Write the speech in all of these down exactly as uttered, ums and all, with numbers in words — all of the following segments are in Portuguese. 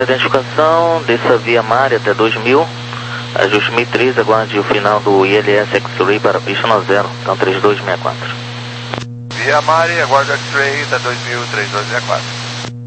Identificação, desça via Mari até dois mil, ajuste mil e treze, aguarde o final do I L S X-Ray para pista no zero, então três dois seis quatro. Via Mari, aguarde o X-Ray da dois mil, três dois seis quatro.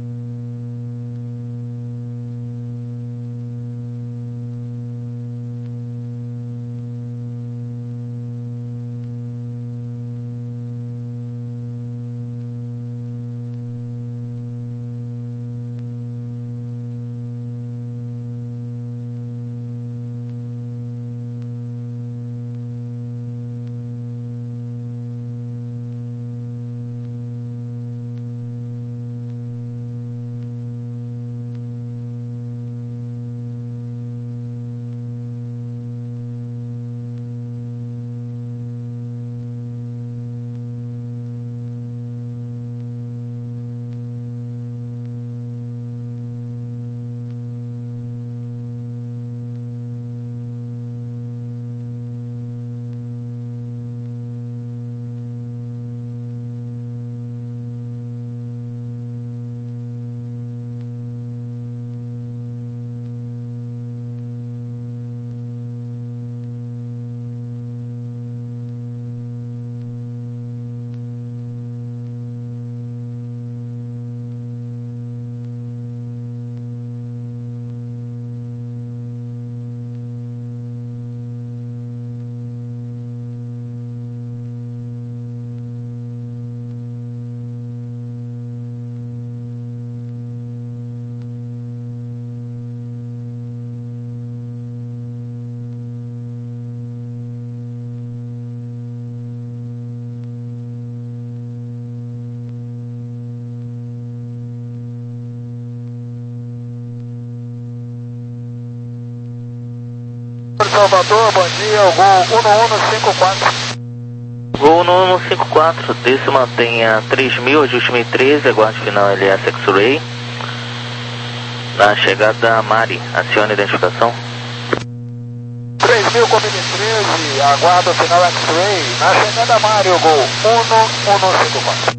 Salvador, bom dia, o Gol um um cinco quatro. Gol um um cinco quatro, desça mantenha três mil, ajuste mil e treze, aguarde final L S X-Ray. Na chegada Mari, acione a identificação. três mil com mil e treze, aguardo o final X-Ray. Na chegada Mari, o Gol um um cinco quatro.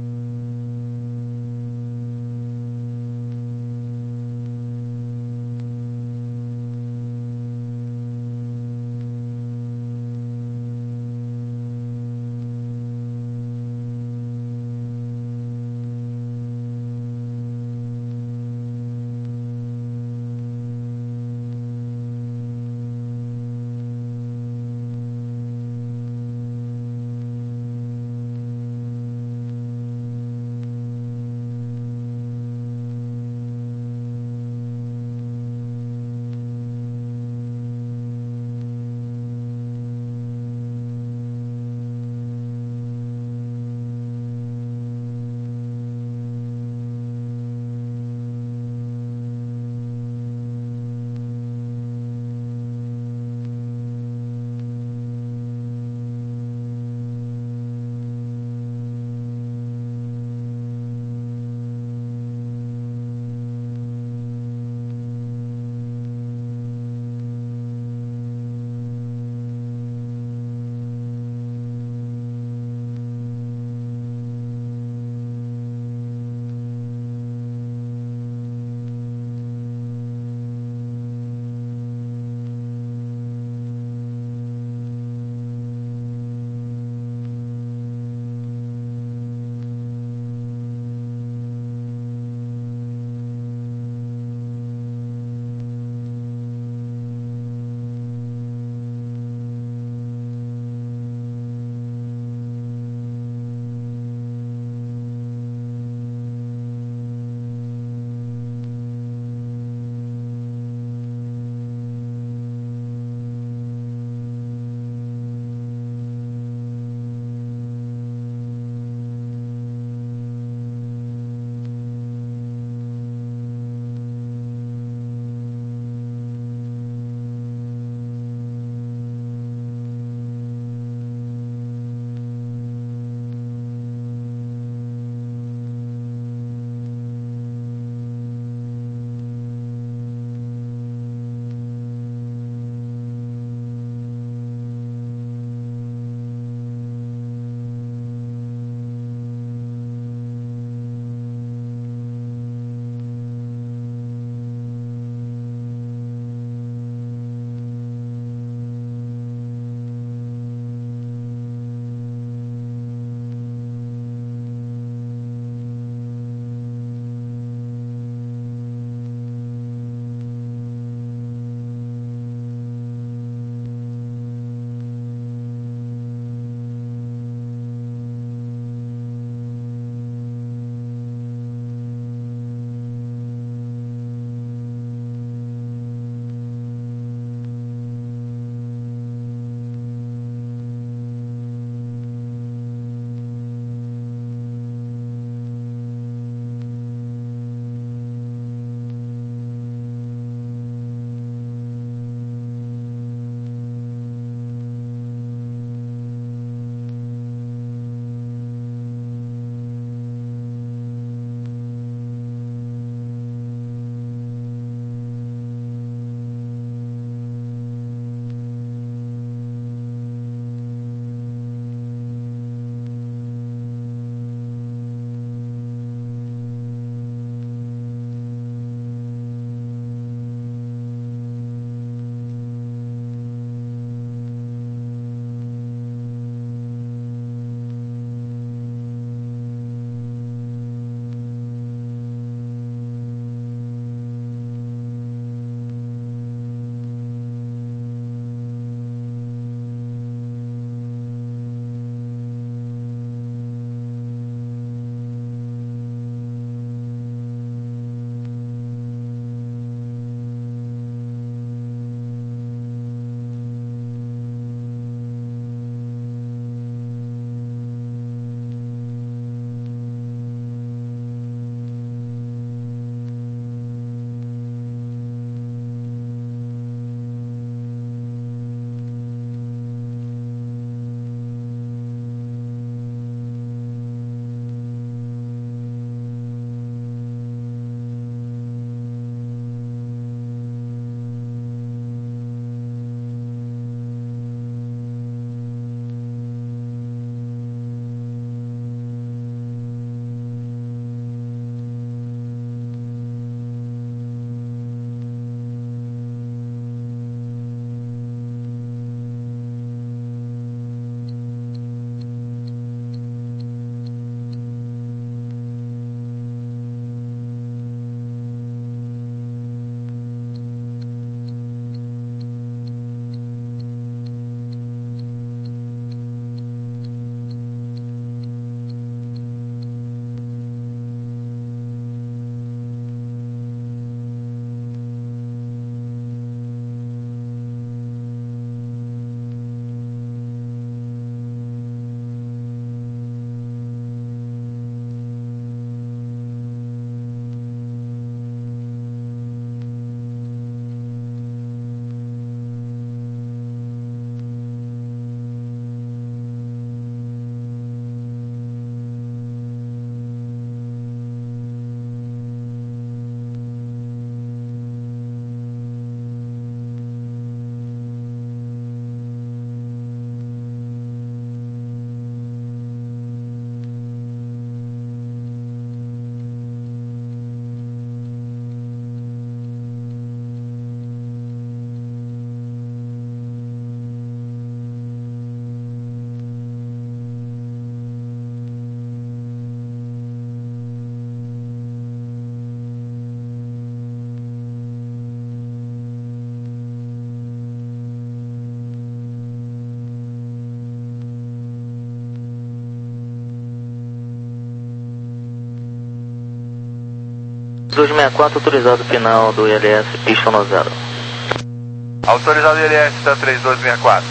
dois sessenta e quatro, autorizado final do I L S, pista no zero. Autorizado I L S da três dois seis quatro.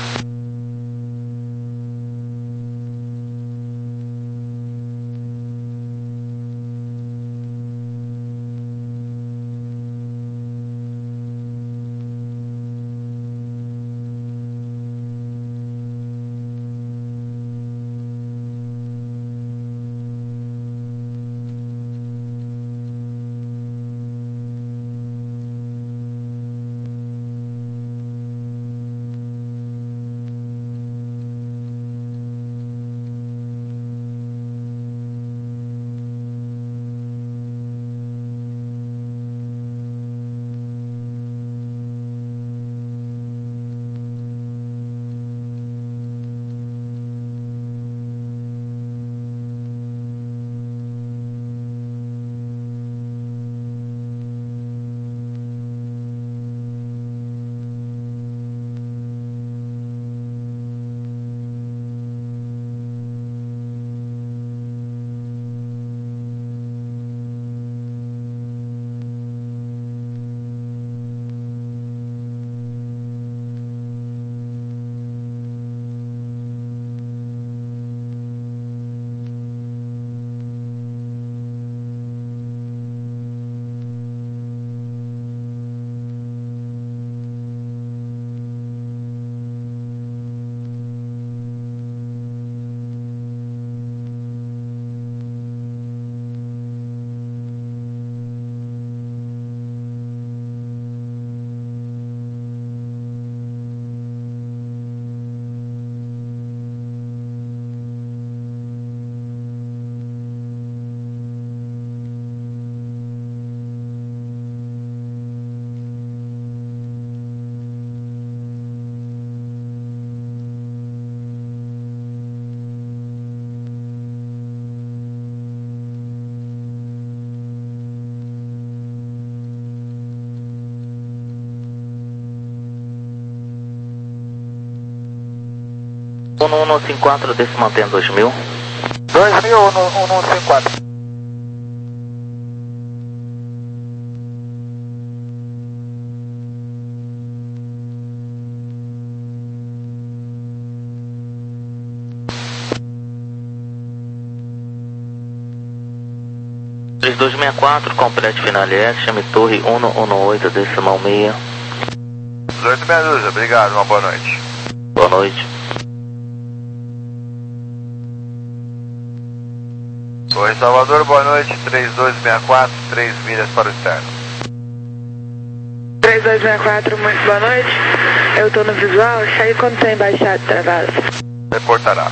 um um cinco quatro, desse mantém dois mil. dois mil, um um cinco quatro. três dois seis quatro, complete final L S, chame torre um um oito, decimal seis. dezoito meia dúzia, obrigado, uma boa noite. Boa noite. Oi, Salvador, boa noite, três dois seis quatro, três milhas para o externo. três dois seis quatro, muito boa noite. Eu tô no visual, saí quando tem baixado travado. Reportará.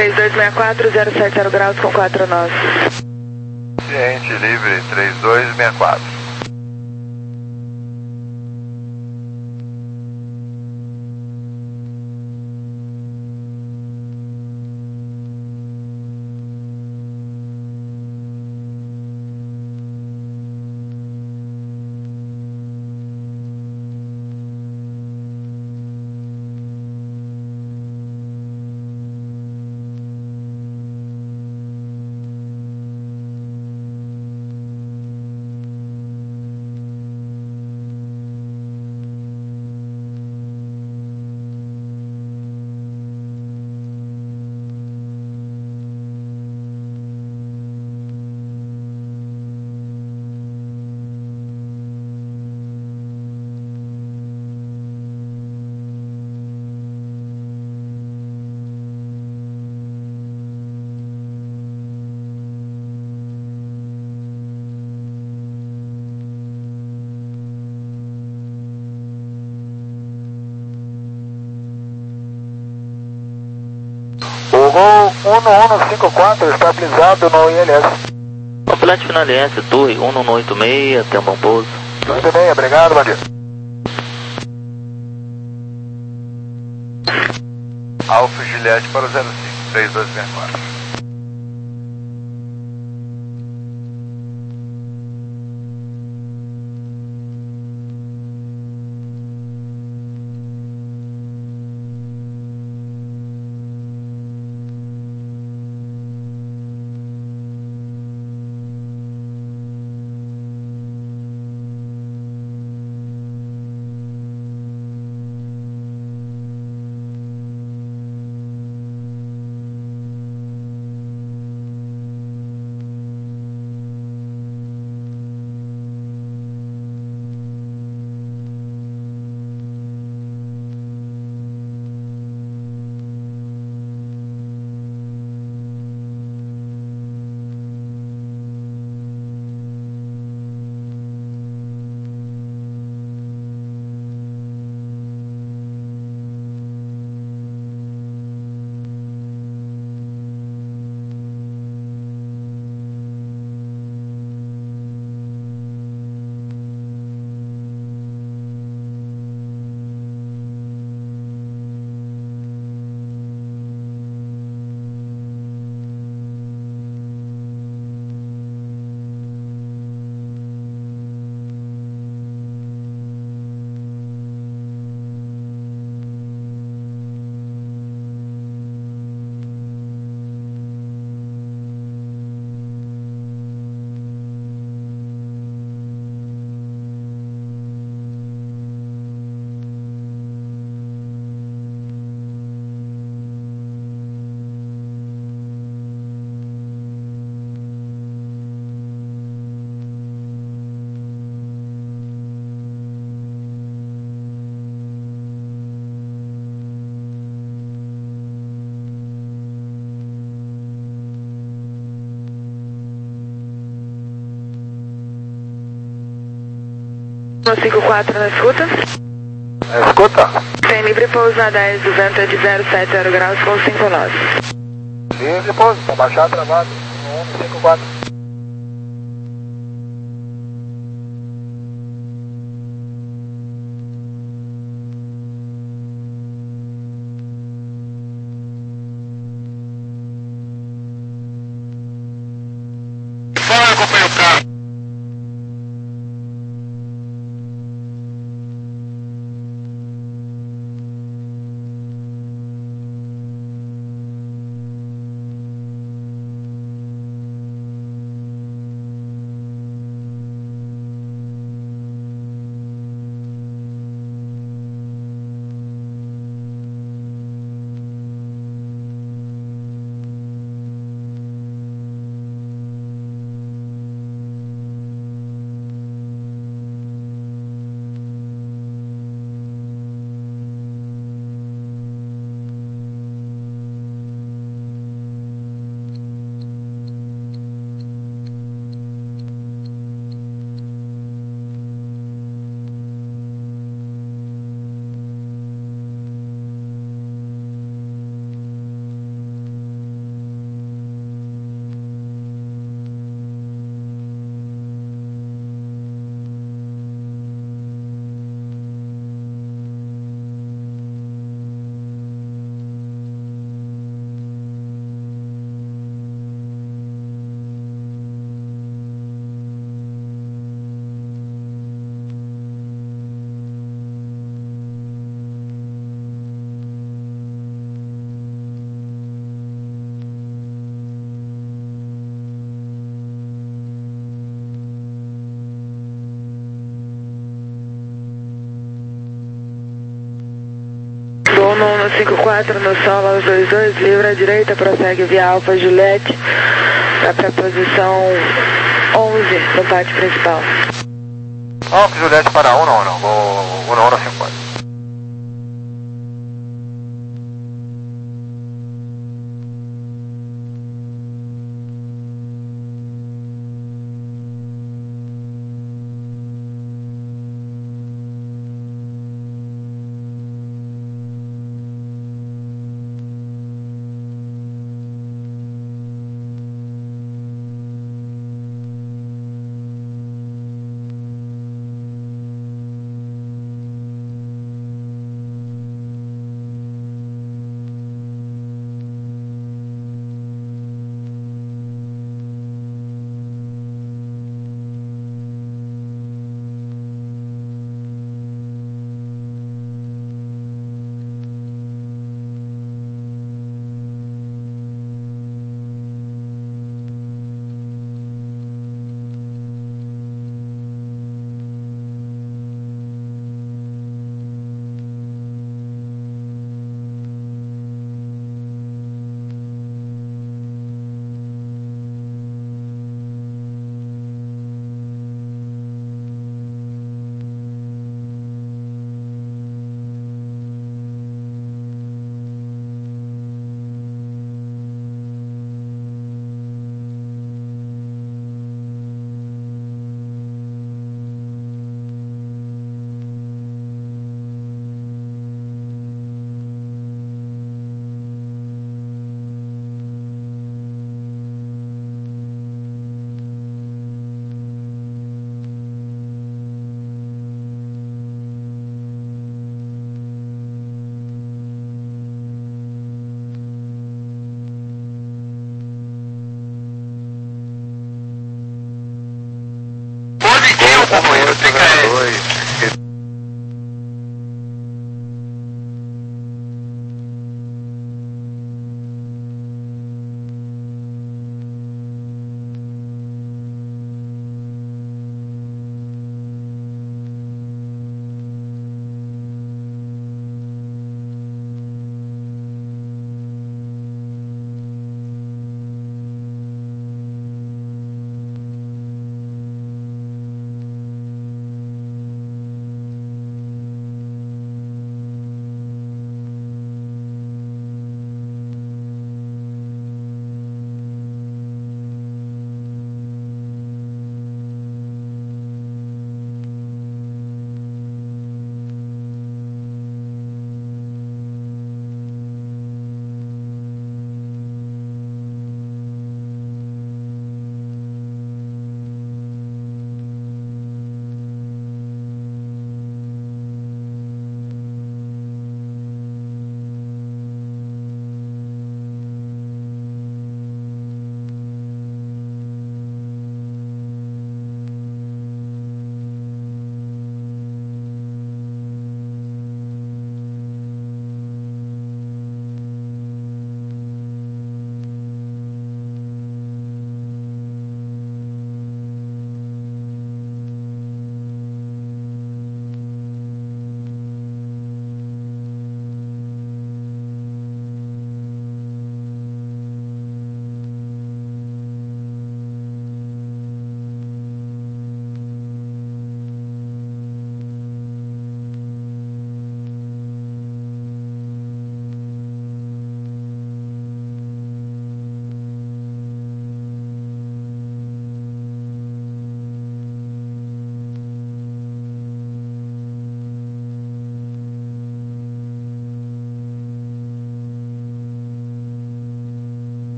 três dois seis quatro, zero sete zero graus com quatro nós. Ciente, livre, três dois seis quatro. O Gol um um cinco quatro estabilizado no I L S. Compilante final I L S, torre um um oito seis, até um bom pouso. Muito bem, obrigado, bom dia. Alfa Juliette para o zero cinco, três dois seis quatro. um cinco quatro na escuta. Escuta. Tem livre pouso na dez duzentos de zero sete zero graus com cinco nós. Livre pouso, tá baixado travado. um cinco quatro. Fala, companheiro carro. no cinco quatro, no solo aos dois dois, livre à direita, prossegue via Alfa Juliette, vai para a posição onze no pátio principal. Alfa Juliette para um um, vou um um cinco quatro.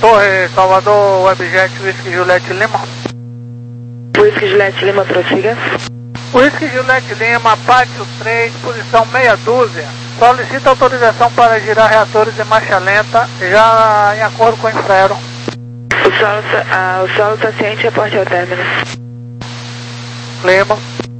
Torre, Salvador, Webjet, Whisky Juliette Lima. Whisky Juliette Lima, prossiga. Whisky Juliette Lima, pátio três, posição meia dúzia. Solicita autorização para girar reatores em marcha lenta, já em acordo com o infraero. O solo, ah, o solo está ciente, reporte ao término. Lima.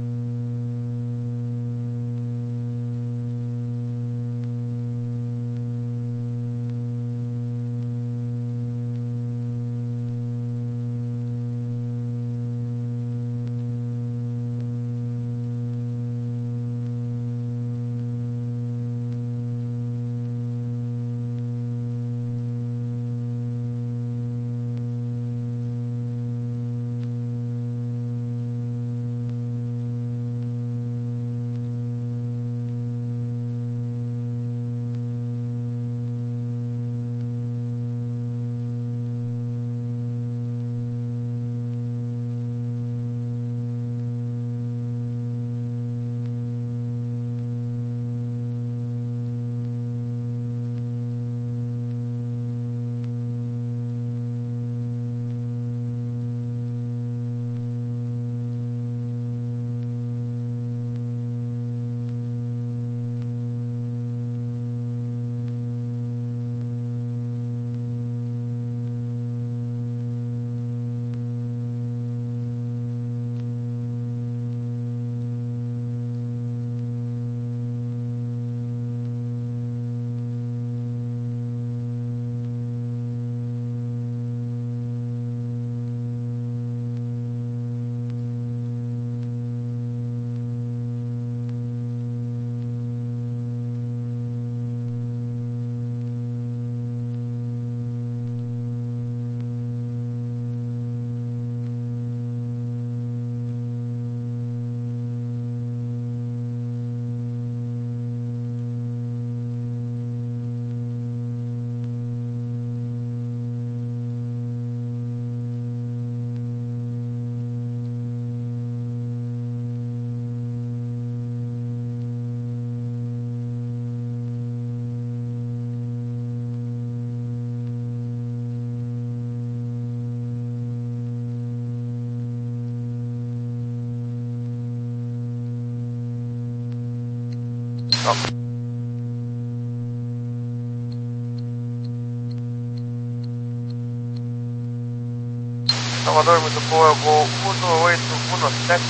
Salvador, muito boa, voo um oito um sete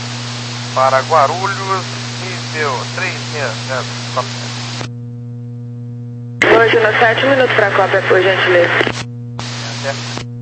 para Guarulhos, nível três seis zero. Hoje no sete, um minuto para a cópia, por gentileza. Até.